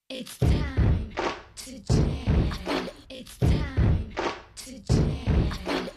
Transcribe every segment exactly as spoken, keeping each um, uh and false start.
It's time to jam. It's time to jam.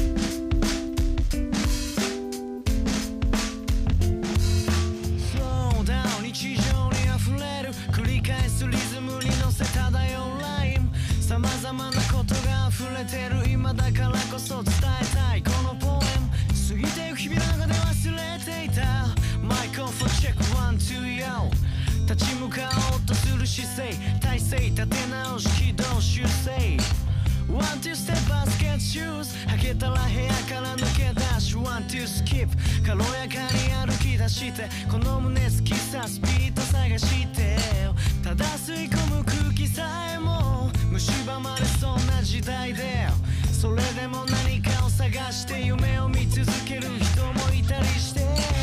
Slow down 日常にあふれる繰り返すリズムに乗せただよライム様々なことが溢れてる今だからこそ伝えたいこのポエム過ぎてゆく日々の中で忘れていたマイクロフォンチェックワンツーヨー立ち向かおうとする姿勢体勢立て直し軌道修正 One two step basket shoes 履けたら部屋から抜け出し One two skip 軽やかに歩き出してこの胸好きさスピード探してただ吸い込む空気さえも蝕まれそうな時代でそれでも何かを探して夢を見続ける人もいたりして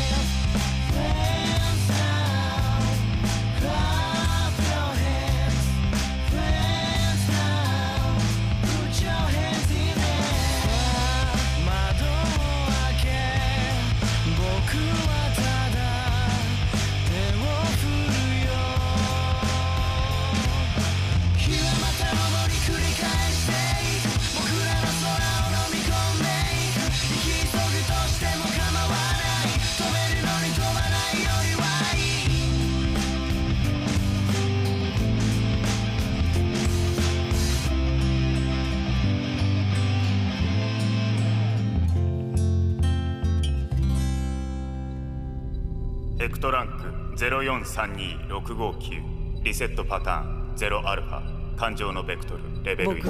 ベクトランク ゼロよんさんにろくごきゅう リセットパターンゼロアルファ感情のベクトルレベルいち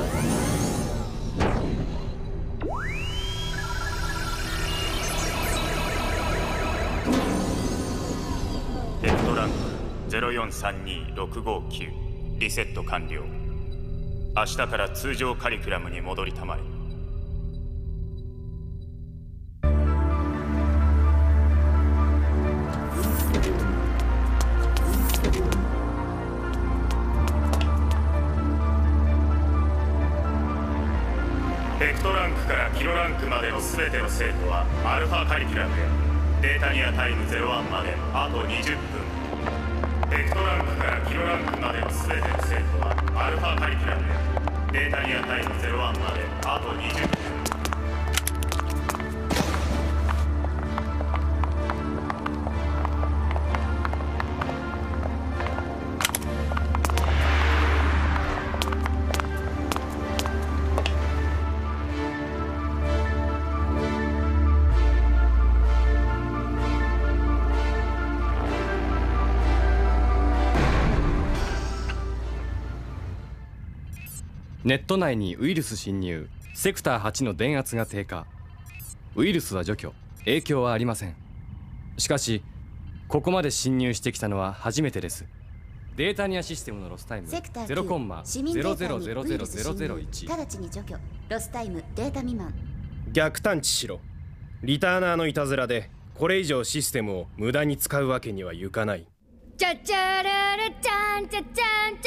ベクトランク ゼロよんさんにろくごきゅう リセット完了明日から通常カリキュラムに戻りたまえベクトランクからキロランクまでの全ての生徒はアルファカリキュラムへデータニアタイムゼロワンまであとにじゅっぷんベクトランクからキロランクまでの全ての生徒はアルファカリキュラムへデータニアタイムゼロワンまであとにじゅっぷんネット内にウイルス侵入セクターはちの電圧が低下ウイルスは除去影響はありませんしかしここまで侵入してきたのは初めてですデータニアシステムのロスタイムゼロコンマゼロゼロゼロゼロゼロゼロいち直ちに除去ロスタイムデータ未満逆探知しろリターナーのいたずらでこれ以上システムを無駄に使うわけにはいかないチャチャララチャンチャチャンチャンチャラチャンチャチャ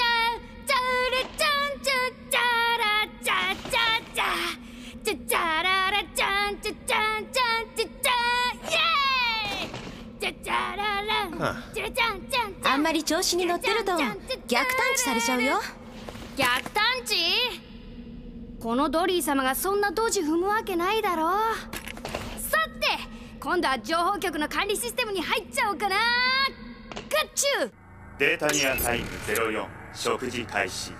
ラチャチャチャチャチャララチャンチャチャンチャンチャチャイエーイチャチャララチャチャンチャンチャンあんまり調子に乗ってると逆探知されちゃうよ逆探知このドリー様がそんなドジ踏むわけないだろさて今度は情報局の管理システムに入っちゃおうかなガッチューデータニアタイムゼロよん食事開始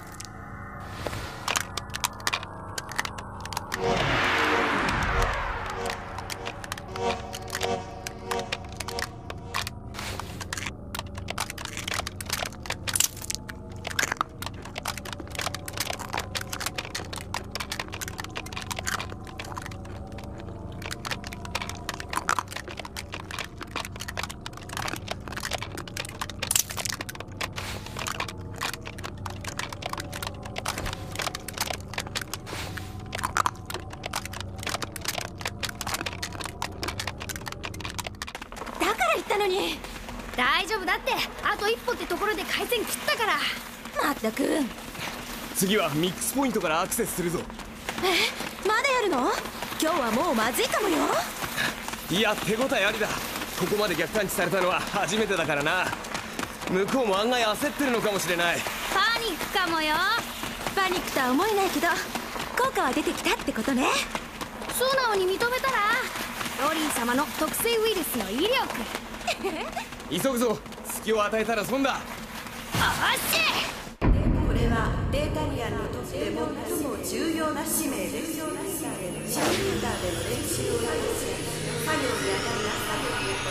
大丈夫だってあと一歩ってところで回線切ったからまったく次はミックスポイントからアクセスするぞえまだやるの今日はもうまずいかもよいや手応えありだここまで逆探知されたのは初めてだからな向こうも案外焦ってるのかもしれない。 パニックかもよ。 パニックとは思えないけど効果は出てきたってことね。 素直に認めたらロリー様の特性ウイルスの威力急ぐぞ。隙を与えたら損だ。 おっしこれはデータリアンにとって最も重要な使命です。シミュレーターでの練習をやめて作業に当たりなさい。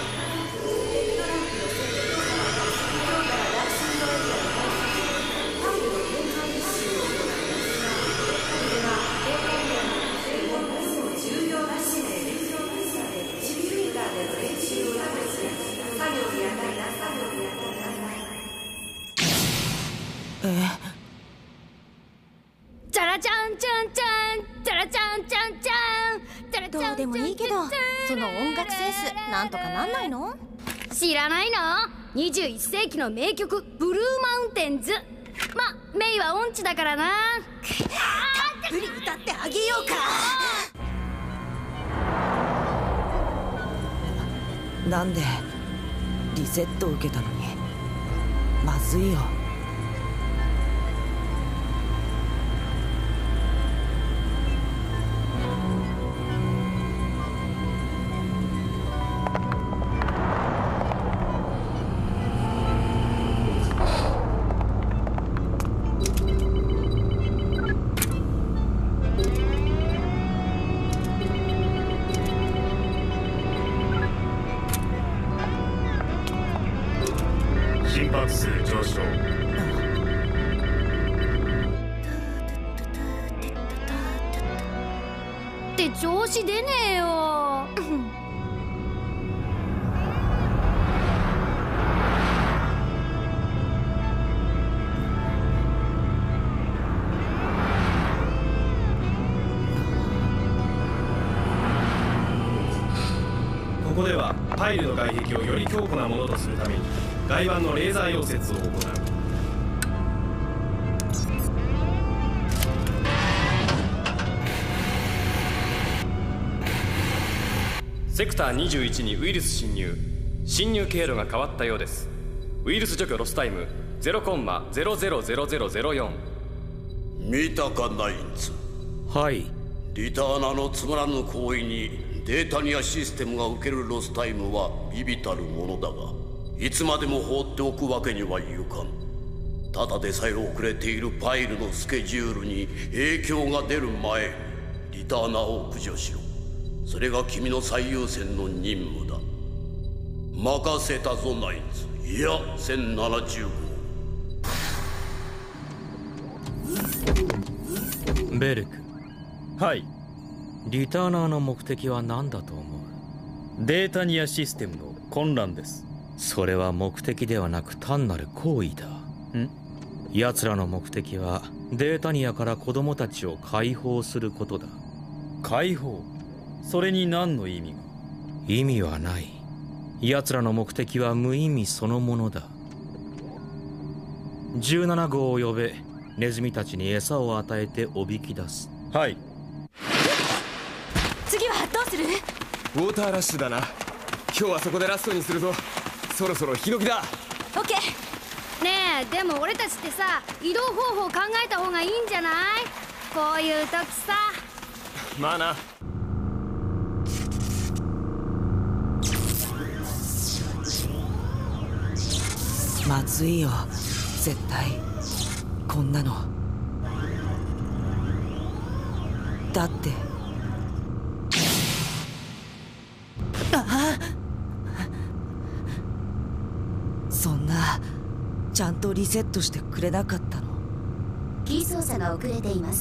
チャラチャンチャンチャンチャラチャンチャンチャンチャラチャン。 どうでもいいけどその音楽センスなんとかなんないの？ 知らないの？にじゅういっ世紀の名曲ブルーマウンテンズ。ま、メイは音痴だからな。 たっぷり歌ってあげようか。 なんでリセット受けたのに。まずいよ。 心拍数上昇。 って調子出ねえよ。 ここではパイルの外壁をより強固なものとするために外板のレーザー溶接を行う。 セクターにじゅういちにウイルス侵入。侵入経路が変わったようです。ウイルス除去ロスタイム ゼロコンマゼロゼロゼロゼロゼロよん。 見たかナインズ。 はい。 リターナーのつまらぬ行為にデータニアシステムが受けるロスタイムは微々たるものだが、いつまでも放っておくわけにはいかん。ただでさえ遅れているパイルのスケジュールに影響が出る前にリターナーを駆除しろ。それが君の最優先の任務だ。任せたぞナインズ。いやせんななじゅうご。ベルク。 はい。 リターナーの目的は何だと思う？ データニアシステムの混乱です。 それは目的ではなく単なる行為だ。 ん？ 奴らの目的はデータニアから子供たちを解放することだ。 解放？それに何の意味が？ 意味はない。奴らの目的は無意味そのものだ。じゅうなな号を呼べ。ネズミたちに餌を与えておびき出す。 はい。 次はどうする？ ウォーターラッシュだな。今日はそこでラストにするぞ。そろそろヒノキだ。 オッケー。 ねえ、でも俺たちってさ、移動方法考えた方がいいんじゃない？こういう時さ。 まあな。 まずいよ絶対。こんなのだって。ああ、そんなちゃんとリセットしてくれなかったの？ キー操作が遅れています。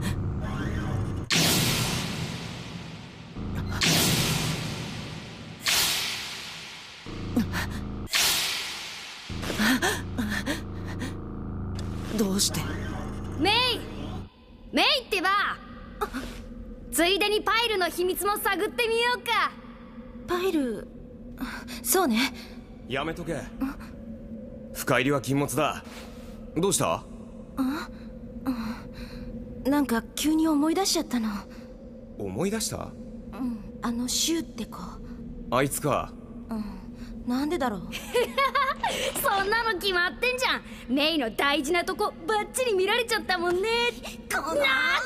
どうして？ メイメイってば、ついでにパイルの秘密も探ってみようか。 パイル、そうね。 やめとけ。深入りは禁物だ。どうした？ あ、なんか急に思い出しちゃったの。 思い出した？ うん、あのシューって子。 あいつか。 うん、 なんでだろう。 そんなの決まってんじゃん。メイの大事なとこバッチリ見られちゃったもんね。こんなちょちょっ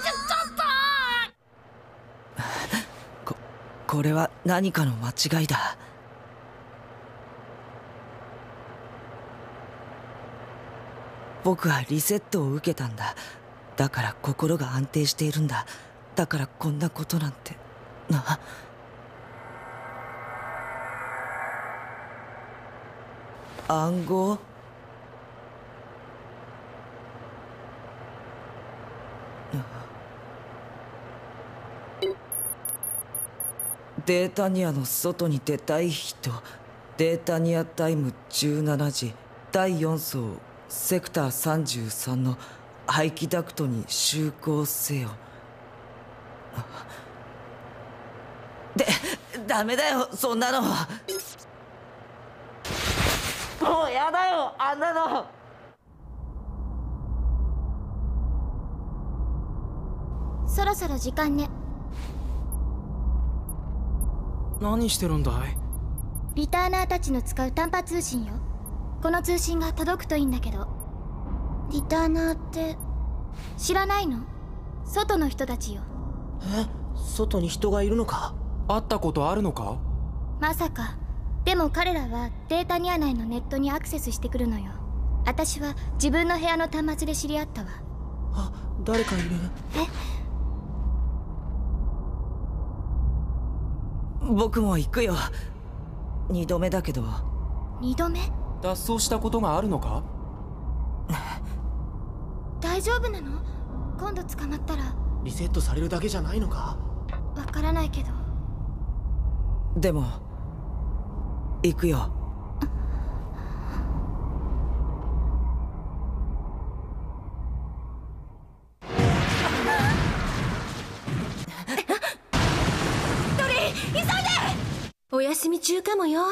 とここれは何かの間違いだ。僕はリセットを受けたんだ。だから心が安定しているんだ。だからこんなことなんてな。暗号？データニアの外に出たい人。データニアタイムじゅうしちじ、だいよんそうセクターさんじゅうさんの排気ダクトに就航せよ。で、ダメだよそんなの。もうやだよあんなの。 そろそろ時間ね。 何してるんだい？ リターナーたちの使う短波通信よ。この通信が届くといいんだけど。リターナーって知らないの？外の人たちよ。 え？外に人がいるのか？会ったことあるのか？ まさか。でも彼らはデータニア内のネットにアクセスしてくるのよ。私は自分の部屋の端末で知り合ったわ。 あ、誰かいる？ え？ 僕も行くよ。二度目だけど。 二度目？ 脱走したことがあるのか？ 大丈夫なの？今度捕まったら。 リセットされるだけじゃないのか？ わからないけど。 でも行くよ。 ドリー、急いで！お休み中かもよ。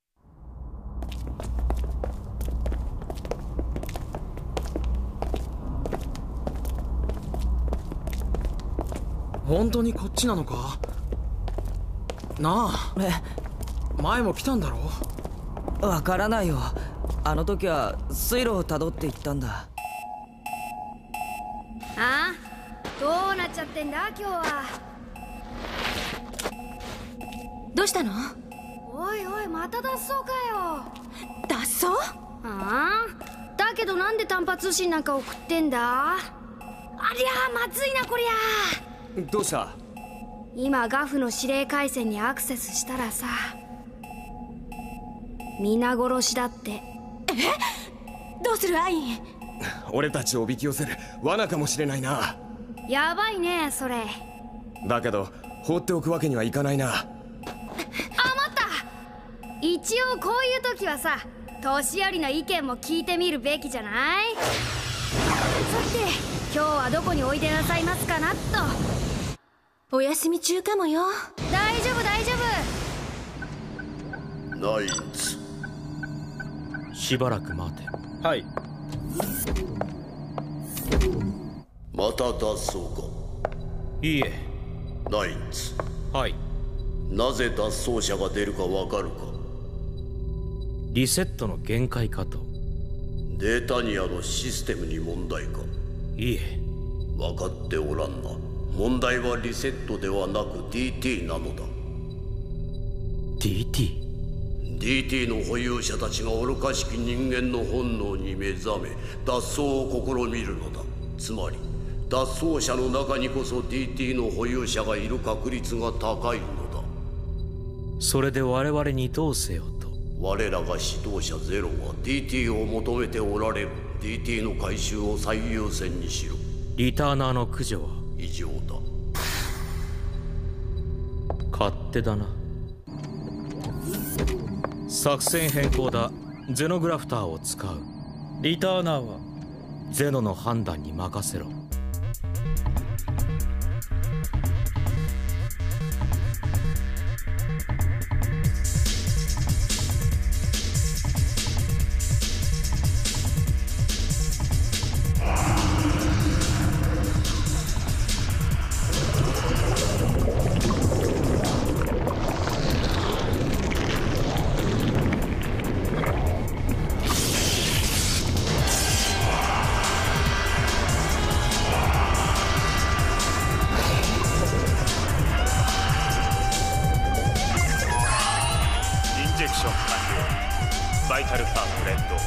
本当にこっちなのか？なあ、前も来たんだろ？ わからないよ。あの時は水路をたどって行ったんだ。 ああ、どうなっちゃってんだ今日は。 どうしたの？ おいおい、また脱走かよ。 脱走？ ああ、だけどなんで短波通信なんか送ってんだ？ありゃあ、まずいなこりゃ。 どうした？ 今ガフの指令回線にアクセスしたらさ、皆殺しだって。 え？どうするアイン？ 俺たちをおびき寄せる罠かもしれないな。 やばいねそれ。 だけど放っておくわけにはいかないな。 あ、待った。一応こういう時はさ、年寄りの意見も聞いてみるべきじゃない？さて今日はどこにおいでなさいますかなと。 お休み中かもよ。 大丈夫大丈ナイツ、 しばらく待て。 はい。 また脱走か？ いいえ。 ナイツ。 はい。 なぜ脱走者が出るかわかるか？ リセットの限界かと。 データニアのシステムに問題か？ いいえ。 分かっておらんな。問題はリセットではなく ディーティー なのだ。 ディーティー？ ディーティー の保有者たちが愚かしき人間の本能に目覚め脱走を試みるのだ。つまり脱走者の中にこそ ディーティー の保有者がいる確率が高いのだ。 それで我々にどうせよと？ 我らが指導者ゼロは ディーティー を求めておられる。 ディーティー の回収を最優先にしろ。 リターナーの駆除は異常だ。 勝手だな。作戦変更だ。ゼノグラフターを使う。 リターナーはゼノの判断に任せろ。 アルファフレッド。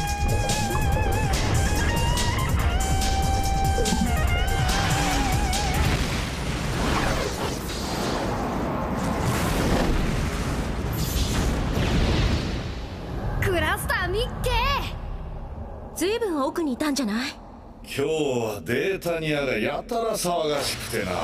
クラスターミッケー、 ずいぶん奥にいたんじゃない？ 今日はデータニアがやたら騒がしくてな。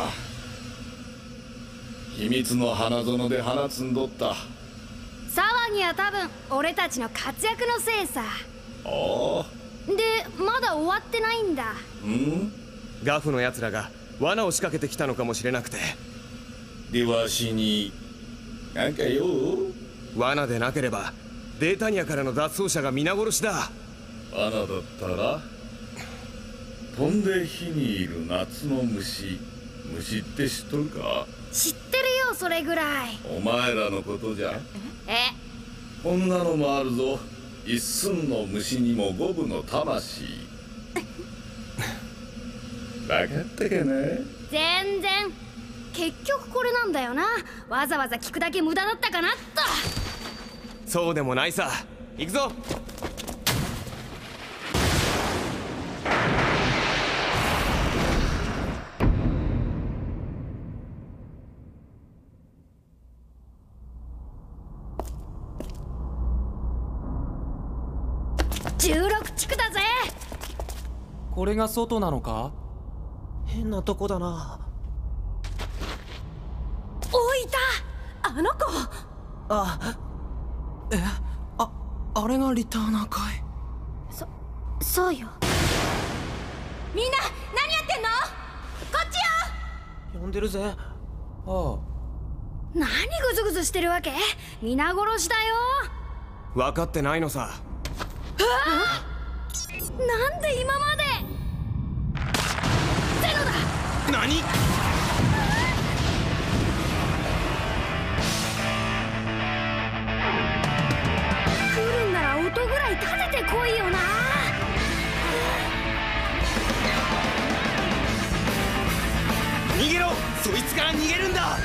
秘密の花園で花摘んどった。 騒ぎは多分俺たちの活躍のせいさ。 おお。 でまだ終わってないんだ。 ん？ガフのやつらが罠を仕掛けてきたのかもしれなくて。 でわしになんかよ。 罠でなければデータニアからの脱走者が皆殺しだ。 罠だったら飛んで火にいる夏の虫。虫って知っとるか？ 知ってるよ、それぐらい。 お前らのことじゃ。 え？ こんなのもあるぞ。一寸の虫にも五分の魂。分かったかな？ 全然。結局これなんだよな。わざわざ聞くだけ無駄だったかなっと。 そうでもないさ。行くぞ。 じゅうろく地区だぜ。 これが外なのか？ 変なとこだな。 おいた、あの子。 あ、え、あ、あれがリターナーかい？ そ、そうよ。 みんな何やってんの？こっちよ。 呼んでるぜ。ああ。 何グズグズしてるわけ？皆殺しだよ。 分かってないのさ。 ああ、なんで今まで。ゼロだ。 何？ 来るんなら音ぐらい立ててこいよな。 逃げろ！そいつから逃げるんだ！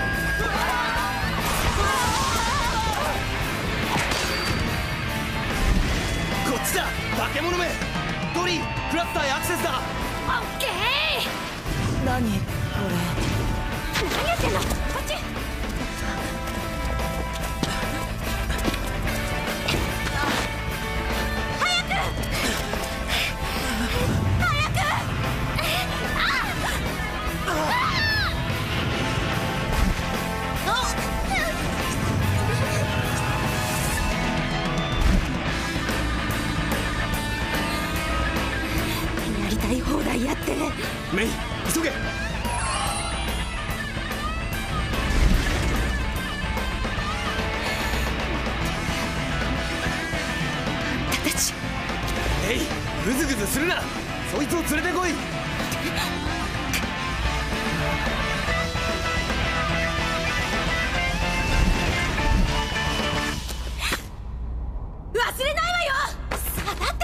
こっちだ！化け物め！ドリー、クラスターへアクセスだ！ オッケー。 何これ？何やってんの？こっち。早く！早く！ やりたい放題やって。 メイ、急げ！エイ、グズグズするな！そいつを連れてこい！ 忘れないわよ！さあだって。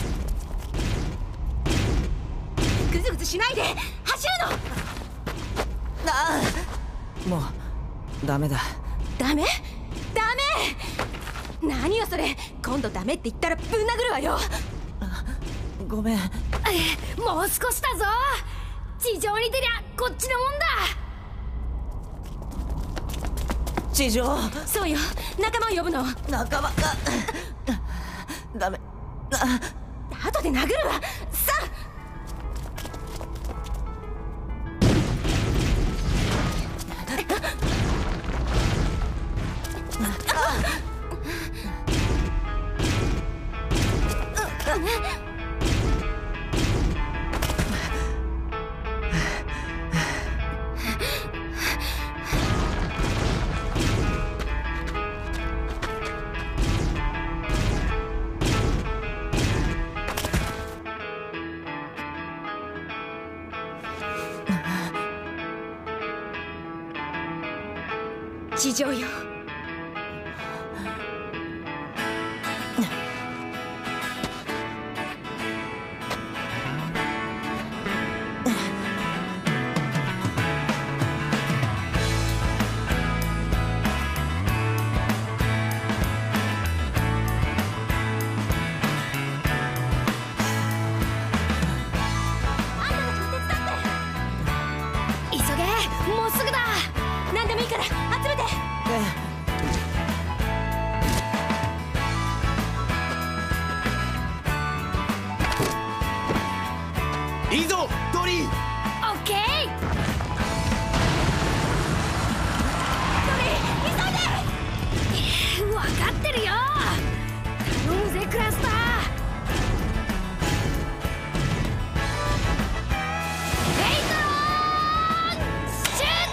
グズグズしないで走るの！ ああ、もうダメだ。 ダメ？ダメ！何よそれ。今度ダメって言ったらぶん殴るわよ。 ごめん。 もう少しだぞ。地上に出りゃこっちのもんだ。 地上？ そうよ、仲間を呼ぶの。 仲間？ダメ。 後で殴るわ。さあ。地上よ。 いいぞドリー。 オッケー。 ドリー急いで。 分かってるよ。頼むぜクラスター。フェイトローンシュート。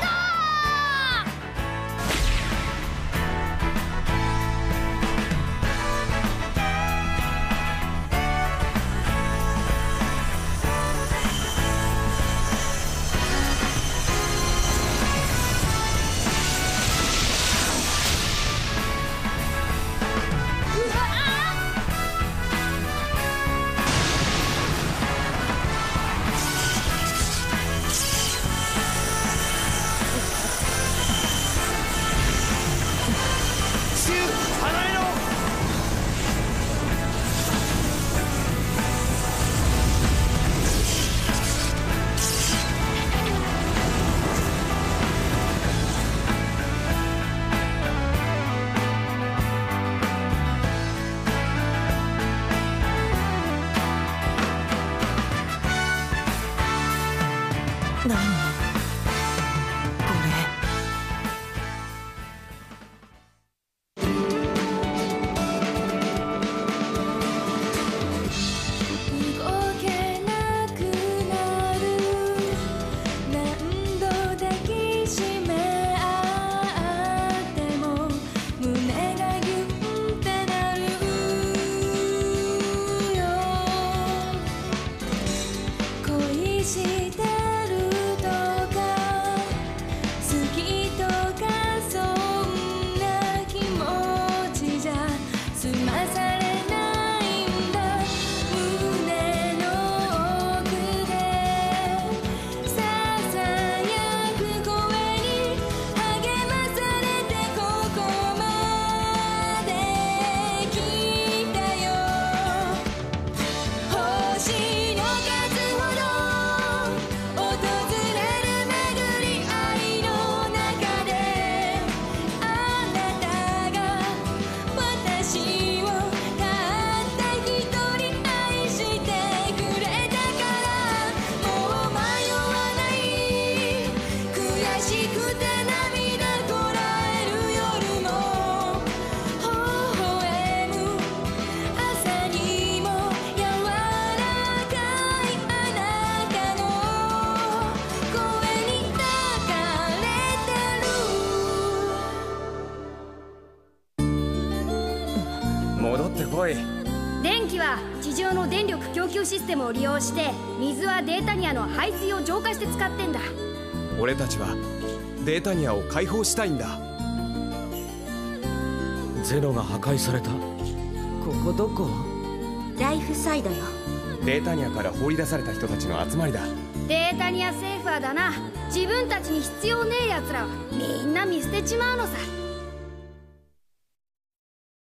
電気は地上の電力供給システムを利用して、水はデータニアの排水を浄化して使ってんだ。 俺たちはデータニアを解放したいんだ。 ゼロが破壊された。 ここどこ？ ライフサイドよ。 データニアから放り出された人たちの集まりだ。 データニアセーファーだな。自分たちに必要ねえ奴らはみんな見捨てちまうのさ。